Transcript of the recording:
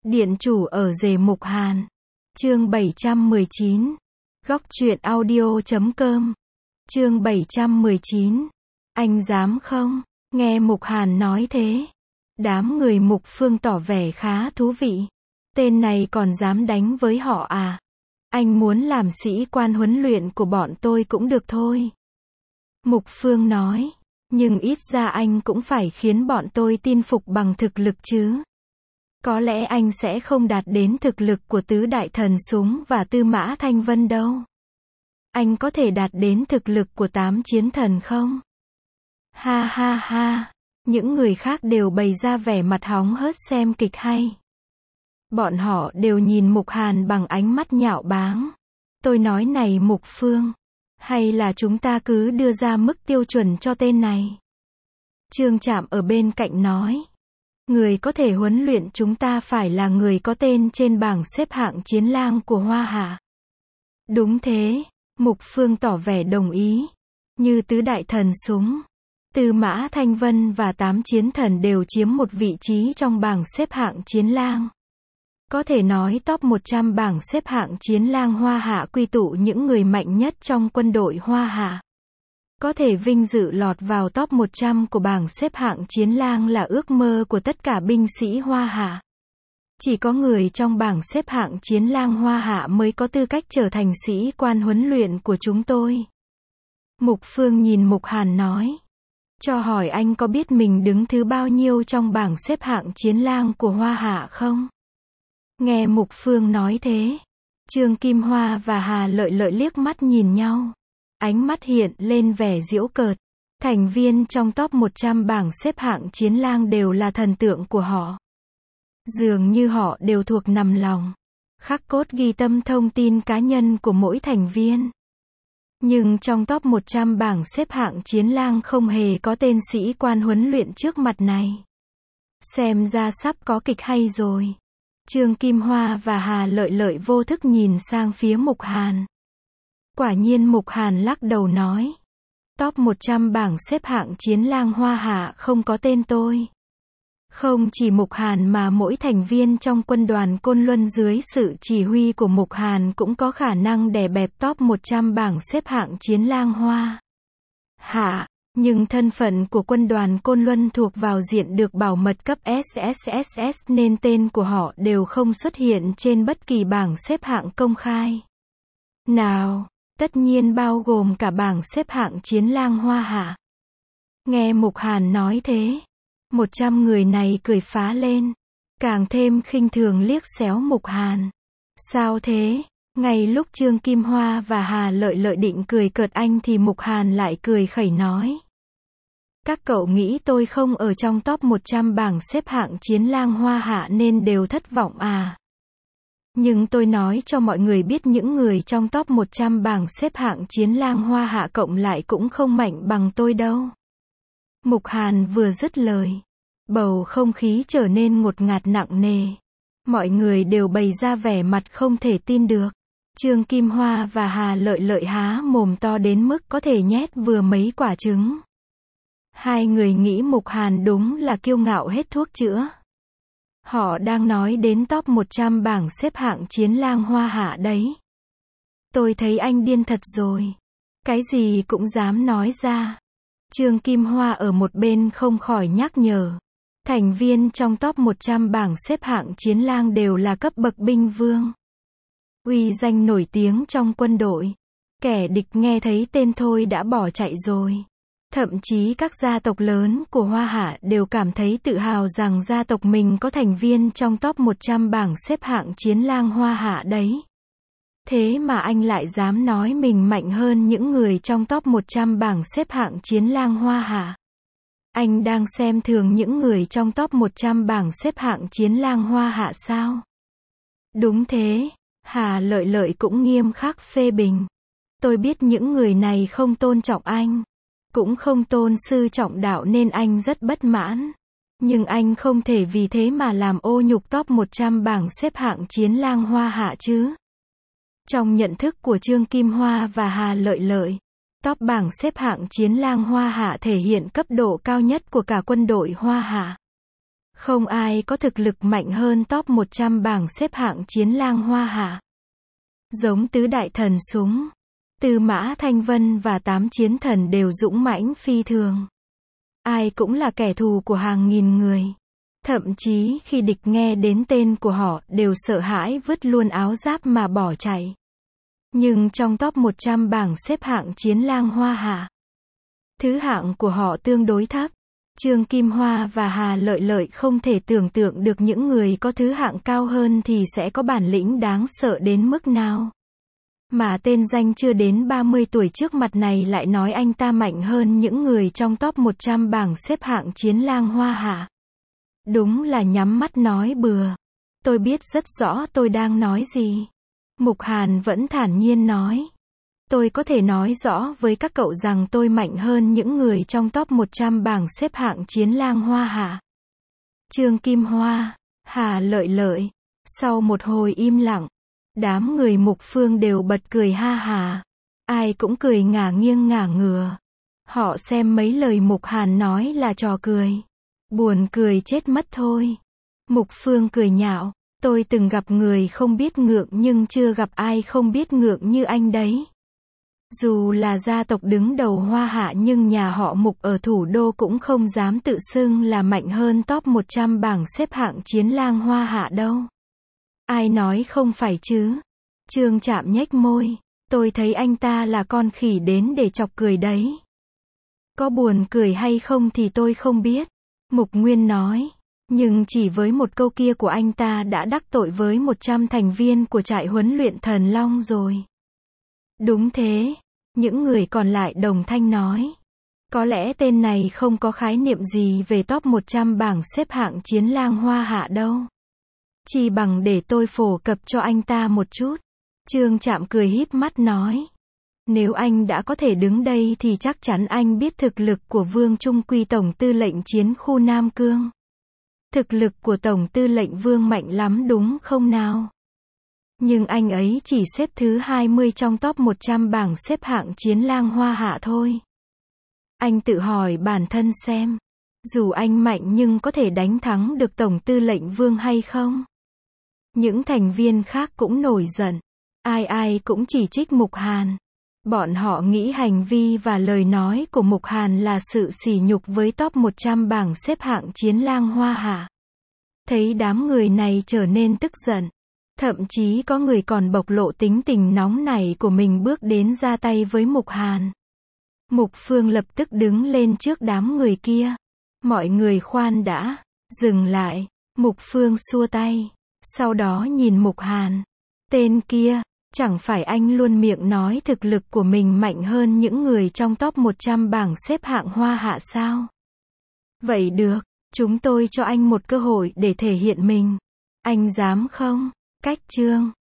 Điện chủ ở rể Mục Hàn. Chương 719. Góc truyện audio.com. Chương 719. Anh dám không? Nghe Mục Hàn nói thế, đám người Mục Phương tỏ vẻ khá thú vị. Tên này còn dám đánh với họ à? Anh muốn làm sĩ quan huấn luyện của bọn tôi cũng được thôi. Mục Phương nói, nhưng ít ra anh cũng phải khiến bọn tôi tin phục bằng thực lực chứ. Có lẽ anh sẽ không đạt đến thực lực của tứ đại thần súng và Tư Mã Thanh Vân đâu. Anh có thể đạt đến thực lực của 8 chiến thần không? Ha ha ha, những người khác đều bày ra vẻ mặt hóng hớt xem kịch hay. Bọn họ đều nhìn Mục Hàn bằng ánh mắt nhạo báng. Tôi nói này Mục Phương, hay là chúng ta cứ đưa ra mức tiêu chuẩn cho tên này? Trương Trạm ở bên cạnh nói, người có thể huấn luyện chúng ta phải là người có tên trên bảng xếp hạng chiến lang của Hoa Hạ. Đúng thế, Mục Phương tỏ vẻ đồng ý. Như tứ đại thần súng, Tư Mã Thanh Vân và 8 chiến thần đều chiếm một vị trí trong bảng xếp hạng chiến lang. Có thể nói top 100 bảng xếp hạng chiến lang Hoa Hạ quy tụ những người mạnh nhất trong quân đội Hoa Hạ. Có thể vinh dự lọt vào top 100 của bảng xếp hạng chiến lang là ước mơ của tất cả binh sĩ Hoa Hạ. Chỉ có người trong bảng xếp hạng chiến lang Hoa Hạ mới có tư cách trở thành sĩ quan huấn luyện của chúng tôi. Mục Phương nhìn Mục Hàn nói, cho hỏi anh có biết mình đứng thứ bao nhiêu trong bảng xếp hạng chiến lang của Hoa Hạ không? Nghe Mục Phương nói thế, Trương Kim Hoa và Hà Lợi Lợi liếc mắt nhìn nhau. Ánh mắt hiện lên vẻ giễu cợt. Thành viên trong top 100 bảng xếp hạng chiến lang đều là thần tượng của họ. Dường như họ đều thuộc nằm lòng, khắc cốt ghi tâm thông tin cá nhân của mỗi thành viên. Nhưng trong top 100 bảng xếp hạng chiến lang không hề có tên sĩ quan huấn luyện trước mặt này. Xem ra sắp có kịch hay rồi. Trương Kim Hoa và Hà Lợi Lợi vô thức nhìn sang phía Mục Hàn. Quả nhiên Mục Hàn lắc đầu nói, top 100 bảng xếp hạng chiến lang Hoa Hạ không có tên tôi. Không chỉ Mục Hàn mà mỗi thành viên trong quân đoàn Côn Luân dưới sự chỉ huy của Mục Hàn cũng có khả năng đè bẹp top 100 bảng xếp hạng chiến lang Hoa Hạ. Nhưng thân phận của quân đoàn Côn Luân thuộc vào diện được bảo mật cấp SSSS nên tên của họ đều không xuất hiện trên bất kỳ bảng xếp hạng công khai nào, tất nhiên bao gồm cả bảng xếp hạng chiến lang Hoa Hạ. Nghe Mục Hàn nói thế, 100 người này cười phá lên, càng thêm khinh thường liếc xéo Mục Hàn. Sao thế? Ngay lúc Trương Kim Hoa và Hà Lợi Lợi định cười cợt anh thì Mục Hàn lại cười khẩy nói, các cậu nghĩ tôi không ở trong top 100 bảng xếp hạng chiến lang Hoa Hạ nên đều thất vọng à? Nhưng tôi nói cho mọi người biết những người trong top 100 bảng xếp hạng chiến lang Hoa Hạ cộng lại cũng không mạnh bằng tôi đâu. Mục Hàn vừa dứt lời, bầu không khí trở nên ngột ngạt nặng nề. Mọi người đều bày ra vẻ mặt không thể tin được. Trương Kim Hoa và Hà Lợi Lợi há mồm to đến mức có thể nhét vừa mấy quả trứng. Hai người nghĩ Mục Hàn đúng là kiêu ngạo hết thuốc chữa. Họ đang nói đến top 100 bảng xếp hạng chiến lang Hoa Hạ đấy. Tôi thấy anh điên thật rồi. Cái gì cũng dám nói ra. Trương Kim Hoa ở một bên không khỏi nhắc nhở. Thành viên trong top 100 bảng xếp hạng chiến lang đều là cấp bậc binh vương. Uy danh nổi tiếng trong quân đội. Kẻ địch nghe thấy tên thôi đã bỏ chạy rồi. Thậm chí các gia tộc lớn của Hoa Hạ đều cảm thấy tự hào rằng gia tộc mình có thành viên trong top 100 bảng xếp hạng chiến lang Hoa Hạ đấy. Thế mà anh lại dám nói mình mạnh hơn những người trong top 100 bảng xếp hạng chiến lang Hoa Hạ. Anh đang xem thường những người trong top 100 bảng xếp hạng chiến lang Hoa Hạ sao? Đúng thế, Hà Lợi Lợi cũng nghiêm khắc phê bình. Tôi biết những người này không tôn trọng anh, cũng không tôn sư trọng đạo nên anh rất bất mãn. Nhưng anh không thể vì thế mà làm ô nhục top 100 bảng xếp hạng chiến lang Hoa Hạ chứ. Trong nhận thức của Trương Kim Hoa và Hà Lợi Lợi, top bảng xếp hạng chiến lang Hoa Hạ thể hiện cấp độ cao nhất của cả quân đội Hoa Hạ. Không ai có thực lực mạnh hơn top 100 bảng xếp hạng chiến lang Hoa Hạ. Giống tứ đại thần súng, Tư Mã Thanh Vân và 8 chiến thần đều dũng mãnh phi thường. Ai cũng là kẻ thù của hàng nghìn người. Thậm chí khi địch nghe đến tên của họ đều sợ hãi vứt luôn áo giáp mà bỏ chạy. Nhưng trong top 100 bảng xếp hạng chiến lang Hoa Hạ, thứ hạng của họ tương đối thấp. Trương Kim Hoa và Hà Lợi Lợi không thể tưởng tượng được những người có thứ hạng cao hơn thì sẽ có bản lĩnh đáng sợ đến mức nào. Mà tên danh chưa đến 30 tuổi trước mặt này lại nói anh ta mạnh hơn những người trong top 100 bảng xếp hạng chiến lang Hoa Hạ. Đúng là nhắm mắt nói bừa. Tôi biết rất rõ tôi đang nói gì. Mục Hàn vẫn thản nhiên nói. Tôi có thể nói rõ với các cậu rằng tôi mạnh hơn những người trong top 100 bảng xếp hạng chiến lang Hoa Hạ. Trương Kim Hoa, Hà Lợi Lợi. Sau một hồi im lặng, đám người Mục Phương đều bật cười ha hà. Ai cũng cười ngả nghiêng ngả ngửa. Họ xem mấy lời Mục Hàn nói là trò cười. Buồn cười chết mất thôi. Mục Phương cười nhạo. Tôi từng gặp người không biết ngượng nhưng chưa gặp ai không biết ngượng như anh đấy. Dù là gia tộc đứng đầu Hoa Hạ nhưng nhà họ Mục ở thủ đô cũng không dám tự xưng là mạnh hơn top 100 bảng xếp hạng chiến lang Hoa Hạ đâu. Ai nói không phải chứ? Trương Trạm nhếch môi. Tôi thấy anh ta là con khỉ đến để chọc cười đấy. Có buồn cười hay không thì tôi không biết. Mục Nguyên nói. Nhưng chỉ với một câu kia của anh ta đã đắc tội với 100 thành viên của trại huấn luyện Thần Long rồi. Đúng thế. Những người còn lại đồng thanh nói. Có lẽ tên này không có khái niệm gì về top 100 bảng xếp hạng chiến lang Hoa Hạ đâu. Chỉ bằng để tôi phổ cập cho anh ta một chút. Trương Trạm cười híp mắt nói. Nếu anh đã có thể đứng đây thì chắc chắn anh biết thực lực của Vương Trung Quy Tổng tư lệnh chiến khu Nam Cương. Thực lực của Tổng tư lệnh Vương mạnh lắm đúng không nào? Nhưng anh ấy chỉ xếp thứ 20 trong top 100 bảng xếp hạng chiến lang Hoa Hạ thôi. Anh tự hỏi bản thân xem. Dù anh mạnh nhưng có thể đánh thắng được Tổng tư lệnh Vương hay không? Những thành viên khác cũng nổi giận. Ai cũng chỉ trích Mục Hàn. Bọn họ nghĩ hành vi và lời nói của Mục Hàn là sự sỉ nhục với top 100 bảng xếp hạng chiến lang Hoa Hạ. Thấy đám người này trở nên tức giận. Thậm chí có người còn bộc lộ tính tình nóng nảy của mình bước đến ra tay với Mục Hàn. Mục Phương lập tức đứng lên trước đám người kia. Mọi người khoan đã. Dừng lại. Mục Phương xua tay. Sau đó nhìn Mục Hàn. Tên kia. Chẳng phải anh luôn miệng nói thực lực của mình mạnh hơn những người trong top 100 bảng xếp hạng Hoa Hạ sao? Vậy được. Chúng tôi cho anh một cơ hội để thể hiện mình. Anh dám không? Cách chương